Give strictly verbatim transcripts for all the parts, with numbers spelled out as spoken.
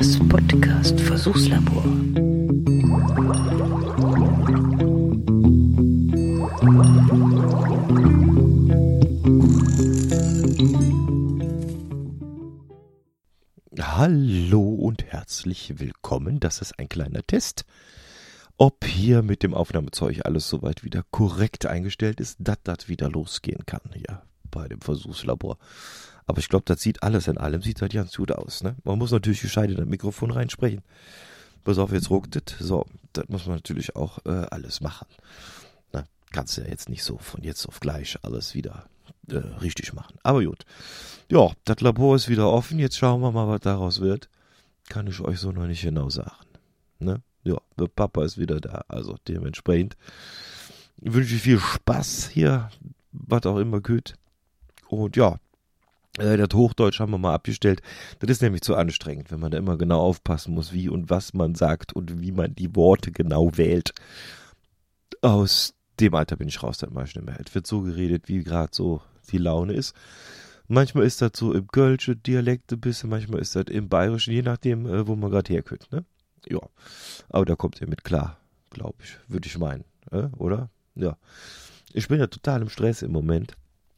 Das Podcast-Versuchslabor. Hallo und herzlich willkommen. Das ist ein kleiner Test, ob hier mit dem Aufnahmezeug alles soweit wieder korrekt eingestellt ist, dass das wieder losgehen kann hier bei dem Versuchslabor. Aber ich glaube, das sieht alles in allem, sieht halt ganz gut aus. Ne? Man muss natürlich gescheit in das Mikrofon reinsprechen. Pass auf, jetzt ruckt es. So, das muss man natürlich auch äh, alles machen. Na, kannst du ja jetzt nicht so von jetzt auf gleich alles wieder äh, richtig machen. Aber gut. Ja, das Labor ist wieder offen. Jetzt schauen wir mal, was daraus wird. Kann ich euch so noch nicht genau sagen. Ne? Ja, der Papa ist wieder da. Also dementsprechend wünsche ich viel Spaß hier, was auch immer geht. Und ja, äh, das Hochdeutsch haben wir mal abgestellt. Das ist nämlich zu anstrengend, wenn man da immer genau aufpassen muss, wie und was man sagt und wie man die Worte genau wählt. Aus dem Alter bin ich raus, das mache ich nicht mehr. Es wird so geredet, wie gerade so die Laune ist. Manchmal ist das so im Kölschen Dialekt ein bisschen, manchmal ist das im Bayerischen, je nachdem, äh, wo man gerade herkommt, ne? Ja, aber da kommt ihr mit klar, glaube ich, würde ich meinen, äh, oder? Ja, ich bin ja total im Stress im Moment,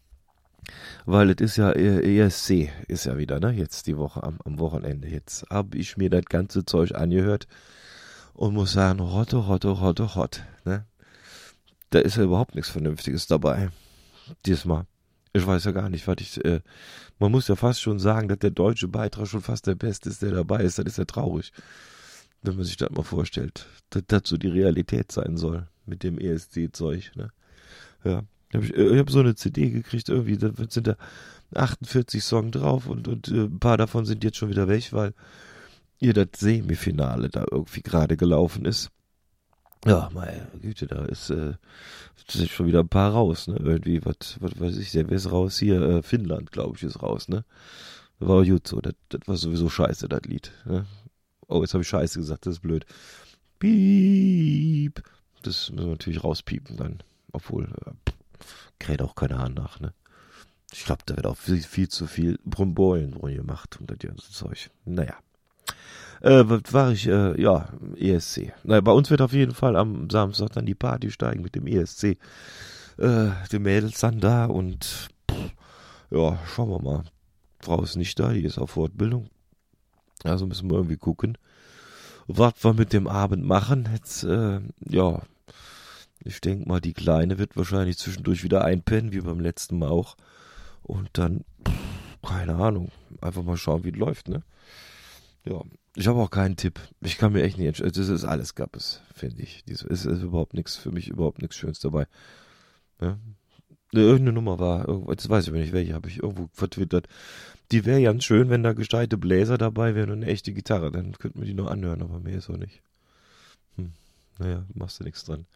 weil es ist ja E S C, ist ja wieder, ne? Jetzt die Woche, am, am Wochenende. Jetzt habe ich mir das ganze Zeug angehört und muss sagen, Rotte, Rotte, Rotte, Rotte, ne? Da ist ja überhaupt nichts Vernünftiges dabei, diesmal. Ich weiß ja gar nicht, was ich, äh, man muss ja fast schon sagen, dass der deutsche Beitrag schon fast der beste ist, der dabei ist. Das ist ja traurig, wenn man sich das mal vorstellt, dass das so die Realität sein soll mit dem E S C-Zeug, ne? Ja, hab ich, ich habe so eine C D gekriegt irgendwie, da sind da achtundvierzig Songs drauf und, und äh, ein paar davon sind jetzt schon wieder weg, weil ihr das Semifinale da irgendwie gerade gelaufen ist. Ja, meine Güte, da ist, äh, sind schon wieder ein paar raus, ne? Irgendwie, was, was weiß ich, wer ist raus? Hier, äh, Finnland, glaube ich, ist raus, ne? War gut so, das, das war sowieso scheiße, das Lied, ne? Oh, jetzt habe ich scheiße gesagt, das ist blöd. Piep. Das müssen wir natürlich rauspiepen dann. Obwohl, äh, kräht auch keiner Hand nach, ne? Ich glaube, da wird auch viel, viel zu viel Brombeeren gemacht und das ganze Zeug. Naja. Äh, was war ich, äh, ja, E S C. Naja, bei uns wird auf jeden Fall am Samstag dann die Party steigen mit dem E S C. Äh, die Mädels dann da und, pff, ja, schauen wir mal. Frau ist nicht da, die ist auf Fortbildung. Also müssen wir irgendwie gucken, was wir mit dem Abend machen. Jetzt, äh, ja, ich denke mal, die Kleine wird wahrscheinlich zwischendurch wieder einpennen, wie beim letzten Mal auch. Und dann, pff, keine Ahnung, einfach mal schauen, wie es läuft, ne? Ja, ich habe auch keinen Tipp. Ich kann mir echt nicht entscheiden. Das ist alles gab es, finde ich. Es ist, ist überhaupt nichts, für mich überhaupt nichts Schönes dabei. Ja? Irgendeine Nummer war, jetzt weiß ich aber nicht, welche habe ich irgendwo vertwittert. Die wäre ganz schön, wenn da gescheite Bläser dabei wären und eine echte Gitarre. Dann könnten wir die nur anhören, aber mehr ist auch nicht. Hm. Naja, machst du nichts dran.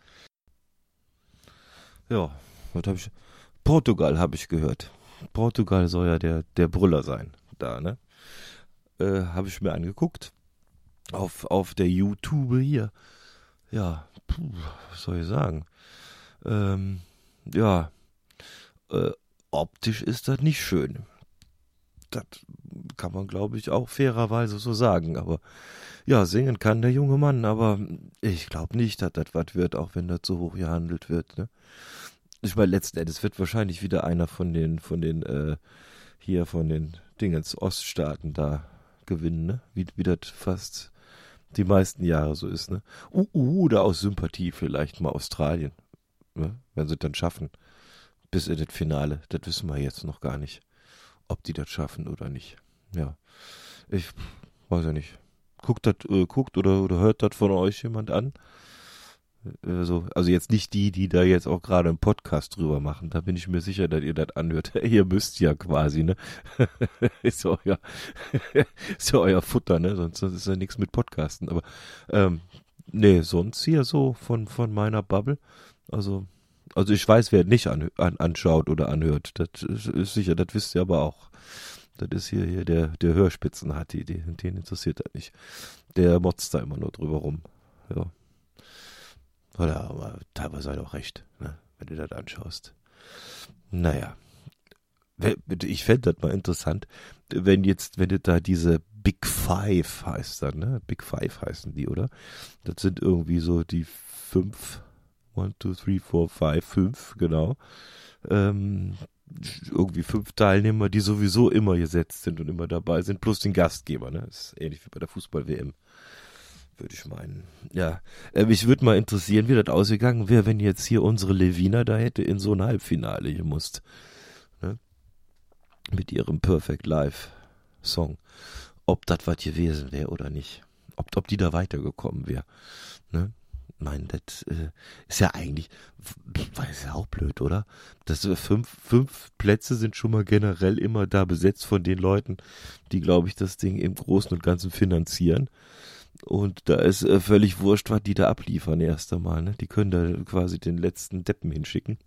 Ja, was habe ich? Portugal habe ich gehört. Portugal soll ja der, der Brüller sein. Da, ne? Äh, habe ich mir angeguckt. Auf, auf der YouTube hier. Ja, puh, was soll ich sagen? Ähm, ja, äh, optisch ist das nicht schön. Das kann man, glaube ich, auch fairerweise so sagen. Aber ja, singen kann der junge Mann, aber ich glaube nicht, dass das was wird, auch wenn das so hoch gehandelt wird. Ne? Ich meine, letzten Endes wird wahrscheinlich wieder einer von den, von den, äh, hier von den Dingens Oststaaten da gewinnen, ne? Wie, wie das fast die meisten Jahre so ist, ne? Uh, uh, oder aus Sympathie vielleicht mal Australien, ne? Wenn sie dann schaffen, bis in das Finale. Das wissen wir jetzt noch gar nicht, ob die das schaffen oder nicht. Ja, ich weiß ja nicht. Guckt das, äh, guckt oder, oder hört das von euch jemand an? Also, also jetzt nicht die, die da jetzt auch gerade einen Podcast drüber machen. Da bin ich mir sicher, dass ihr das anhört. Ihr müsst ja quasi, ne? ist ja euer, ist ja euer Futter, ne? Sonst ist ja nichts mit Podcasten. Aber, ähm, nee, sonst hier so von, von meiner Bubble. Also, also ich weiß, wer nicht an, an, anschaut oder anhört. Das ist, ist sicher, das wisst ihr aber auch. Das ist hier, hier der, der Hörspitzen hat, die, den, den interessiert das nicht. Der motzt da immer nur drüber rum. Ja. Oder aber teilweise halt auch recht, ne, wenn du das anschaust. Naja, Ich fände das mal interessant, wenn jetzt, wenn du da diese Big Five heißt dann, ne? Big Five heißen die, oder? Das sind irgendwie so die fünf, one, two, three, four, five, fünf, genau. Ähm, irgendwie fünf Teilnehmer, die sowieso immer gesetzt sind und immer dabei sind, plus den Gastgeber, ne? Das ist ähnlich wie bei der Fußball-W M. Würde ich meinen. Ja, äh, mich würde mal interessieren, wie das ausgegangen wäre, wenn jetzt hier unsere Levina da hätte in so ein Halbfinale gemusst. Ne? Mit ihrem Perfect Live Song. Ob das was gewesen wäre oder nicht. Ob, ob die da weitergekommen wäre. Ne? Ich meine, das äh, ist ja eigentlich, weiß ja auch blöd, oder? Das äh, fünf, fünf Plätze sind schon mal generell immer da besetzt von den Leuten, die, glaube ich, das Ding im Großen und Ganzen finanzieren. Und da ist äh, völlig wurscht, was die da abliefern erst einmal. Ne? Die können da quasi den letzten Deppen hinschicken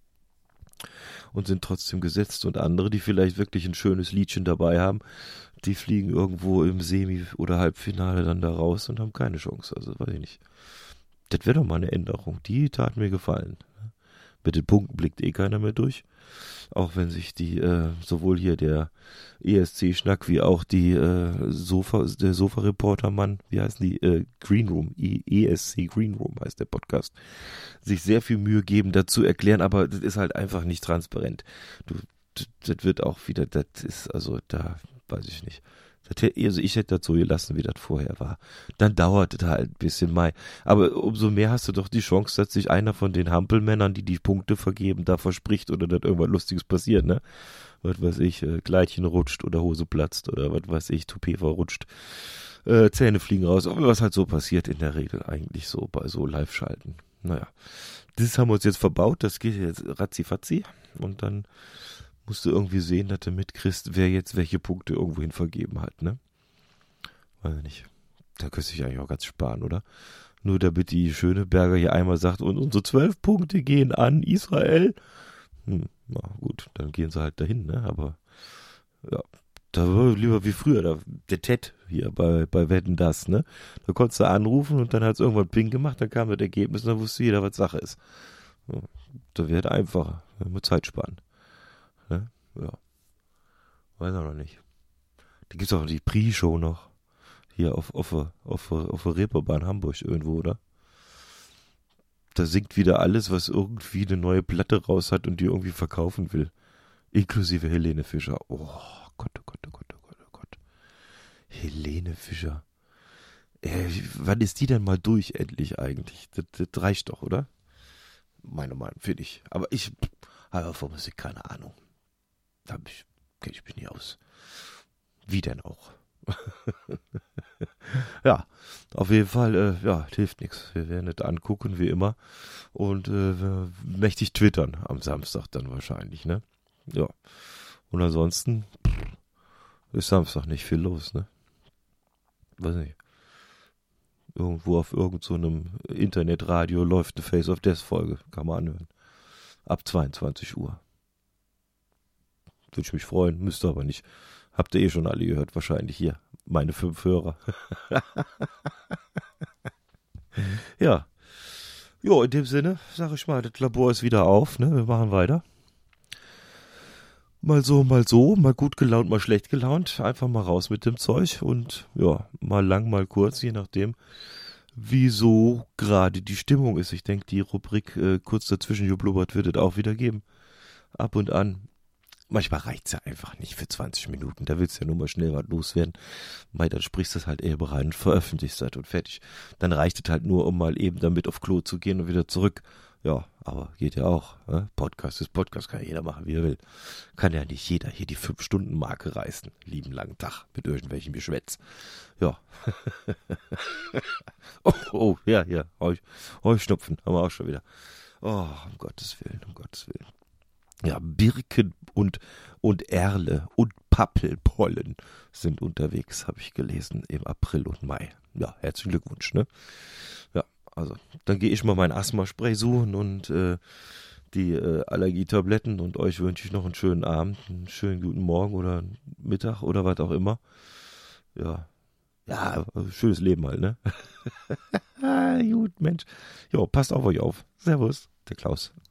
und sind trotzdem gesetzt. Und andere, die vielleicht wirklich ein schönes Liedchen dabei haben, die fliegen irgendwo im Semi- oder Halbfinale dann da raus und haben keine Chance. Also weiß ich nicht. Das wäre doch mal eine Änderung. Die tat mir gefallen. Mit den Punkten blickt eh keiner mehr durch. Auch wenn sich die, äh, sowohl hier der E S C-Schnack wie auch die äh, Sofa, der Sofa-Reporter-Mann, wie heißen die, äh, Green Room, E S C Green Room heißt der Podcast, sich sehr viel Mühe geben, dazu erklären, aber das ist halt einfach nicht transparent. Du, das wird auch wieder, das ist, also da, weiß ich nicht. Das, also ich hätte das so gelassen, wie das vorher war. Dann dauert es halt ein bisschen Mai. Aber umso mehr hast du doch die Chance, dass sich einer von den Hampelmännern, die die Punkte vergeben, da verspricht oder dass irgendwas Lustiges passiert, ne? Was weiß ich, äh, Kleidchen rutscht oder Hose platzt oder was weiß ich, Toupet verrutscht, äh, Zähne fliegen raus. Aber was halt so passiert in der Regel eigentlich so bei so Live-Schalten. Naja, das haben wir uns jetzt verbaut, das geht jetzt ratzi-fatzi und dann musst du irgendwie sehen, dass du mitkriegst, wer jetzt welche Punkte irgendwohin vergeben hat, ne? Weiß ich nicht. Da könntest du dich eigentlich auch ganz sparen, oder? Nur damit die Schöneberger hier einmal sagt, und unsere zwölf Punkte gehen an Israel. Hm, na gut, dann gehen sie halt dahin, ne? Aber ja, da war lieber wie früher, da, der Ted hier bei, bei Wetten, das, ne? Da konntest du anrufen und dann hat es irgendwann Ping gemacht, dann kam das Ergebnis und dann wusste jeder, was Sache ist. Ja, da wäre einfacher, wenn wir Zeit sparen. Ne? Ja. Weiß auch noch nicht. Da gibt's auch die Pre-Show noch. Hier auf, auf, auf, auf der Reeperbahn Hamburg irgendwo, oder? Da singt wieder alles, was irgendwie eine neue Platte raus hat und die irgendwie verkaufen will. Inklusive Helene Fischer. Oh Gott, oh Gott, oh Gott, oh Gott, oh Gott. Helene Fischer. Äh, wann ist die denn mal durch endlich eigentlich? Das, das reicht doch, oder? Meine Meinung, finde ich. Aber ich habe von Musik keine Ahnung. Da ich, kenne ich mich nicht aus. Wie denn auch? Ja, auf jeden Fall, äh, ja, hilft nichts. Wir werden es angucken, wie immer. Und äh, mächtig twittern am Samstag dann wahrscheinlich, ne? Ja. Und ansonsten pff, ist Samstag nicht viel los, ne? Weiß nicht. Irgendwo auf irgend so einem Internetradio läuft eine Face of Death Folge. Kann man anhören. Ab zweiundzwanzig Uhr. Würde ich mich freuen, müsste aber nicht. Habt ihr eh schon alle gehört, wahrscheinlich hier. Meine fünf Hörer. Ja. Jo, in dem Sinne, sag ich mal, das Labor ist wieder auf, ne? Wir machen weiter. Mal so, mal so, mal gut gelaunt, mal schlecht gelaunt. Einfach mal raus mit dem Zeug und ja, mal lang, mal kurz, je nachdem, wieso gerade die Stimmung ist. Ich denke, die Rubrik äh, kurz dazwischen geblubbert wird es auch wieder geben. Ab und an. Manchmal reicht's ja einfach nicht für zwanzig Minuten. Da willst du ja nur mal schnell was loswerden. Mei, dann sprichst du es halt eben rein und veröffentlichst das und fertig. Dann reicht es halt nur, um mal eben damit auf Klo zu gehen und wieder zurück. Ja, aber geht ja auch. Ne? Podcast ist Podcast, kann ja jeder machen, wie er will. Kann ja nicht jeder hier die fünf-Stunden-Marke reißen. Lieben langen Tag mit irgendwelchem Geschwätz. Ja. oh, oh, ja, ja. Heuschnupfen haben wir auch schon wieder. Oh, um Gottes Willen, um Gottes Willen. Ja, Birken und, und Erle und Pappelpollen sind unterwegs, habe ich gelesen, im April und Mai. Ja, herzlichen Glückwunsch, ne? Ja, also, dann gehe ich mal mein Asthma-Spray suchen und äh, die äh, Allergietabletten und euch wünsche ich noch einen schönen Abend, einen schönen guten Morgen oder Mittag oder was auch immer. Ja, ja, also schönes Leben halt, ne? Gut, Mensch. Jo, passt auf euch auf. Servus, der Klaus.